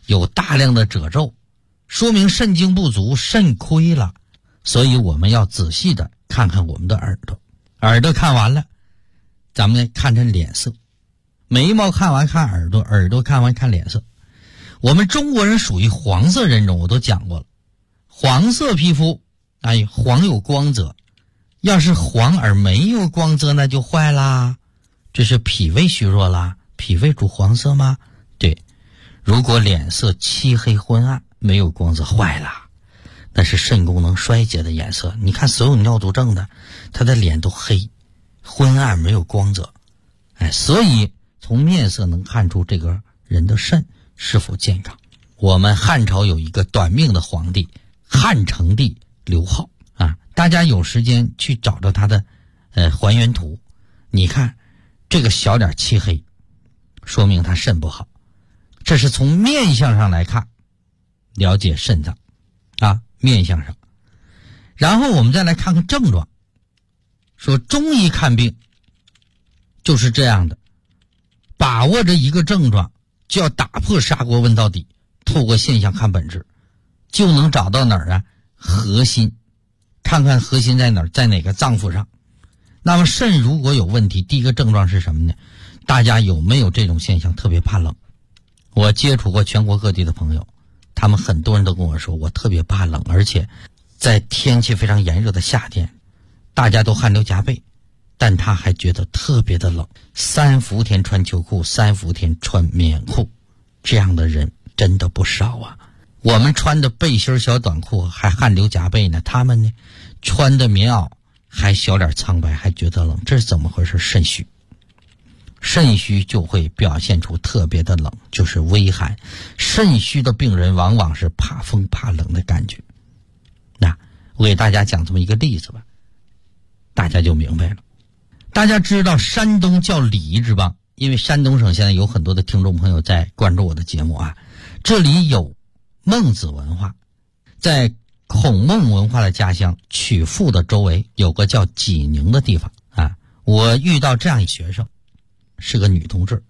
有大量的褶皱，说明肾精不足，肾亏了。所以我们要仔细的看看我们的耳朵，耳朵看完了，咱们看看脸色，眉毛看完看耳朵，耳朵看完看脸色。我们中国人属于黄色人种，我都讲过了，黄色皮肤，黄有光泽，要是黄而没有光泽那就坏啦，这是脾胃虚弱啦。脾胃主黄色吗？对。如果脸色漆黑昏暗，没有光泽，坏了，那是肾功能衰竭的颜色。你看所有尿毒症的，他的脸都黑昏暗，没有光泽。所以从面色能看出这个人的肾是否健康。我们汉朝有一个短命的皇帝汉成帝刘浩大家有时间去找到他的还原图，你看这个小脸漆黑，说明他肾不好。这是从面相上来看了解肾脏面相上。然后我们再来看看症状，说中医看病就是这样的，把握着一个症状就要打破砂锅问到底，透过现象看本质，就能找到哪儿核心，看看核心在哪儿，在哪个脏腑上。那么肾如果有问题，第一个症状是什么呢？大家有没有这种现象，特别怕冷？我接触过全国各地的朋友，他们很多人都跟我说，我特别怕冷，而且在天气非常炎热的夏天，大家都汗流浃背，但他还觉得特别的冷。3伏天穿秋裤，3伏天穿棉裤，这样的人真的不少啊。我们穿的背心小短裤还汗流浃背呢，他们呢穿的棉袄还小脸苍白，还觉得冷，这是怎么回事？肾虚。肾虚就会表现出特别的冷，就是微寒。肾虚的病人往往是怕风怕冷的感觉。我给大家讲这么一个例子吧，大家就明白了。大家知道山东叫礼之邦，因为山东省现在有很多的听众朋友在关注我的节目这里有孟子文化，在孔孟文化的家乡曲阜的周围有个叫济宁的地方我遇到这样一学生，是个女同志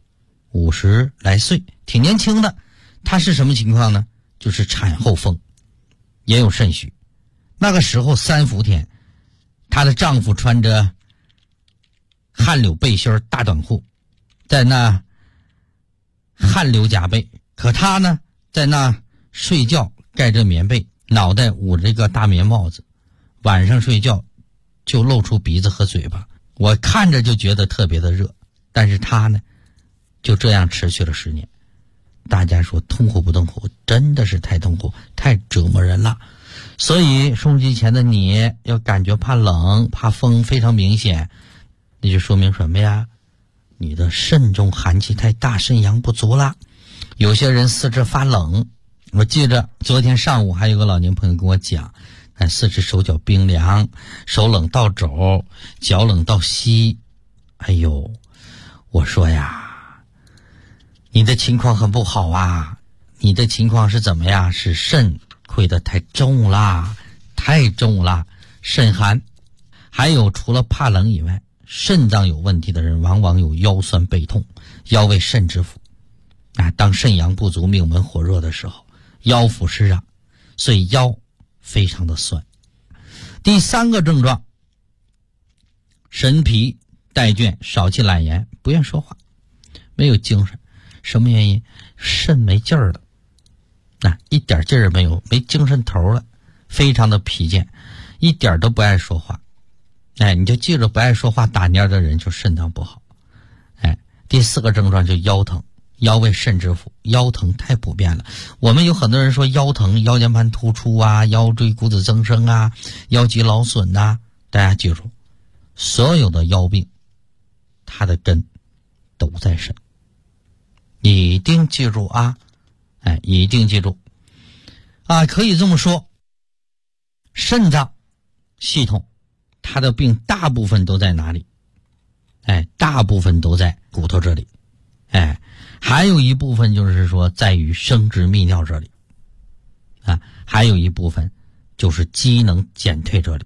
，50来岁，挺年轻的。她是什么情况呢？就是产后风，也有肾虚。那个时候3伏天，她的丈夫穿着汗流背心大短裤，在那汗流浃背，可她呢在那睡觉，盖着棉被，脑袋捂着一个大棉帽子，晚上睡觉就露出鼻子和嘴巴，我看着就觉得特别的热。但是他呢就这样持续了10年。大家说痛苦不痛苦？真的是太痛苦，太折磨人了。所以收音机前的你要感觉怕冷怕风非常明显，那就说明什么呀？你的肾中寒气太大，肾阳不足了。有些人四肢发冷，我记着昨天上午还有个老年朋友跟我讲，四肢手脚冰凉，手冷到肘，脚冷到膝。哎呦，我说呀，你的情况很不好啊，你的情况是怎么呀？是肾亏得太重啦，太重啦，肾寒。还有除了怕冷以外，肾脏有问题的人往往有腰酸背痛，腰为肾之府当肾阳不足，命门火热的时候，腰腹湿热，所以腰非常的酸。第3个症状，神疲怠倦，少气懒言，不愿说话，没有精神。什么原因？肾没劲儿了一点劲儿没有，没精神头了，非常的疲倦，一点都不爱说话。你就记着，不爱说话打蔫的人就肾脏不好。第4个症状就腰疼，腰为肾之府，腰疼太普遍了。我们有很多人说腰疼，腰间盘突出腰椎骨质增生腰肌劳损大家记住，所有的腰病它的根都在肾，一定记住一定记住可以这么说，肾脏系统它的病大部分都在哪里？大部分都在骨头这里，还有一部分就是说在于生殖泌尿这里还有一部分就是机能减退这里。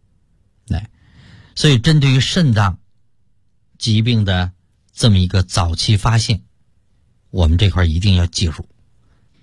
所以针对于肾脏疾病的这么一个早期发现，我们这块一定要记住。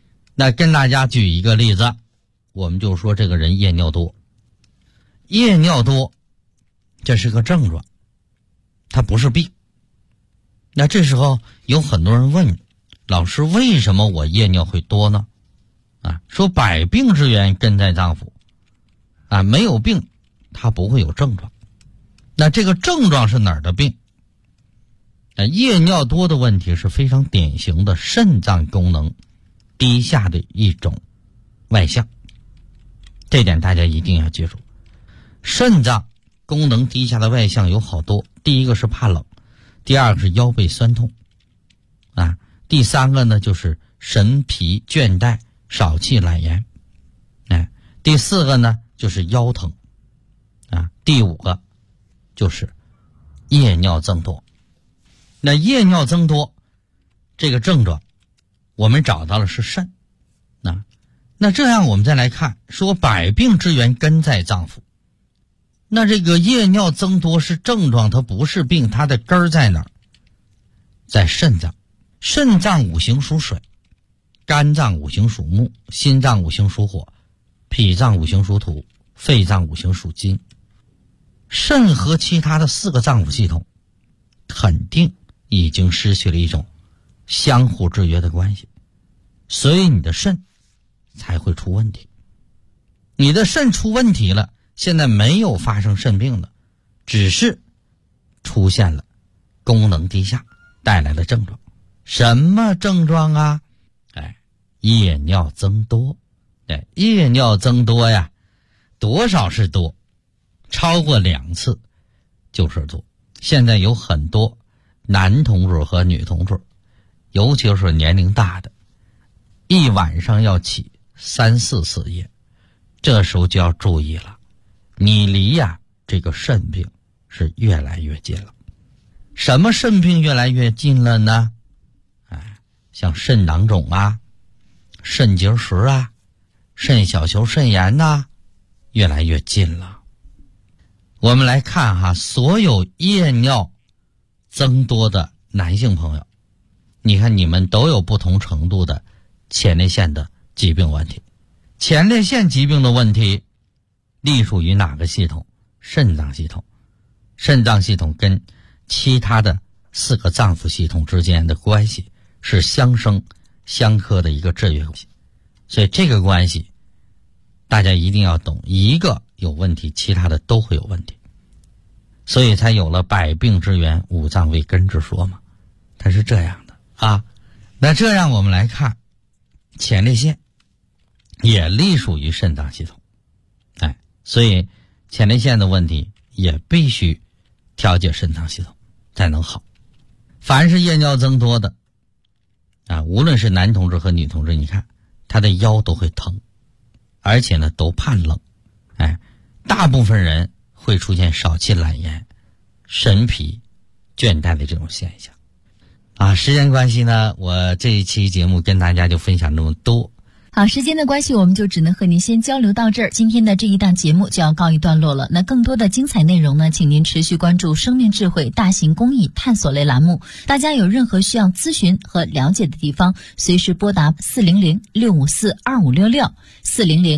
那跟大家举一个例子，我们就说这个人夜尿多。夜尿多这是个症状，它不是病。那这时候有很多人问你，老师，为什么我夜尿会多呢？说百病之源根在脏腑，没有病它不会有症状。那这个症状是哪儿的病？夜尿多的问题是非常典型的肾脏功能低下的一种外象，这点大家一定要记住。肾脏功能低下的外象有好多，第一个是怕冷，第二个是腰背酸痛，第三个呢就是神疲倦怠、少气懒言，第四个呢就是腰疼，第五个就是夜尿增多。那夜尿增多这个症状我们找到了是肾。那这样我们再来看，说百病之源根在脏腑。那这个夜尿增多是症状，它不是病，它的根儿在哪儿？在肾脏。肾脏五行属水，肝脏五行属木，心脏五行属火，脾脏五行属土，肺脏五行属金。肾和其他的4个脏腑系统肯定已经失去了一种相互制约的关系，所以你的肾才会出问题。你的肾出问题了，现在没有发生肾病的，只是出现了功能低下带来的症状。什么症状啊？夜尿增多。夜尿增多呀，多少是多？超过2次就是多。现在有很多男同志和女同志，尤其是年龄大的，一晚上要起3、4次夜，这时候就要注意了，你离这个肾病是越来越近了。什么肾病越来越近了呢？像肾囊肿肾结石肾小球肾炎越来越近了。我们来看所有夜尿增多的男性朋友，你看你们都有不同程度的前列腺的疾病问题。前列腺疾病的问题隶属于哪个系统？肾脏系统。肾脏系统跟其他的4个脏腑系统之间的关系是相生相克的一个制约关系，所以这个关系大家一定要懂，一个有问题，其他的都会有问题，所以才有了百病之源五脏为根之说嘛，它是这样的那这样我们来看，前列腺也隶属于肾脏系统，所以前列腺的问题也必须调节肾脏系统才能好。凡是夜尿增多的无论是男同志和女同志，你看他的腰都会疼，而且呢都怕冷，大部分人会出现少气懒言、神疲倦怠的这种现象时间关系呢，我这一期节目跟大家就分享这么多。 好，时间的关系，我们就只能和您先交流到这儿。今天的这一档节目就要告一段落了。那更多的精彩内容呢，请您持续关注生命智慧大型公益探索类栏目。大家有任何需要咨询和了解的地方，随时拨打400-654-2566 400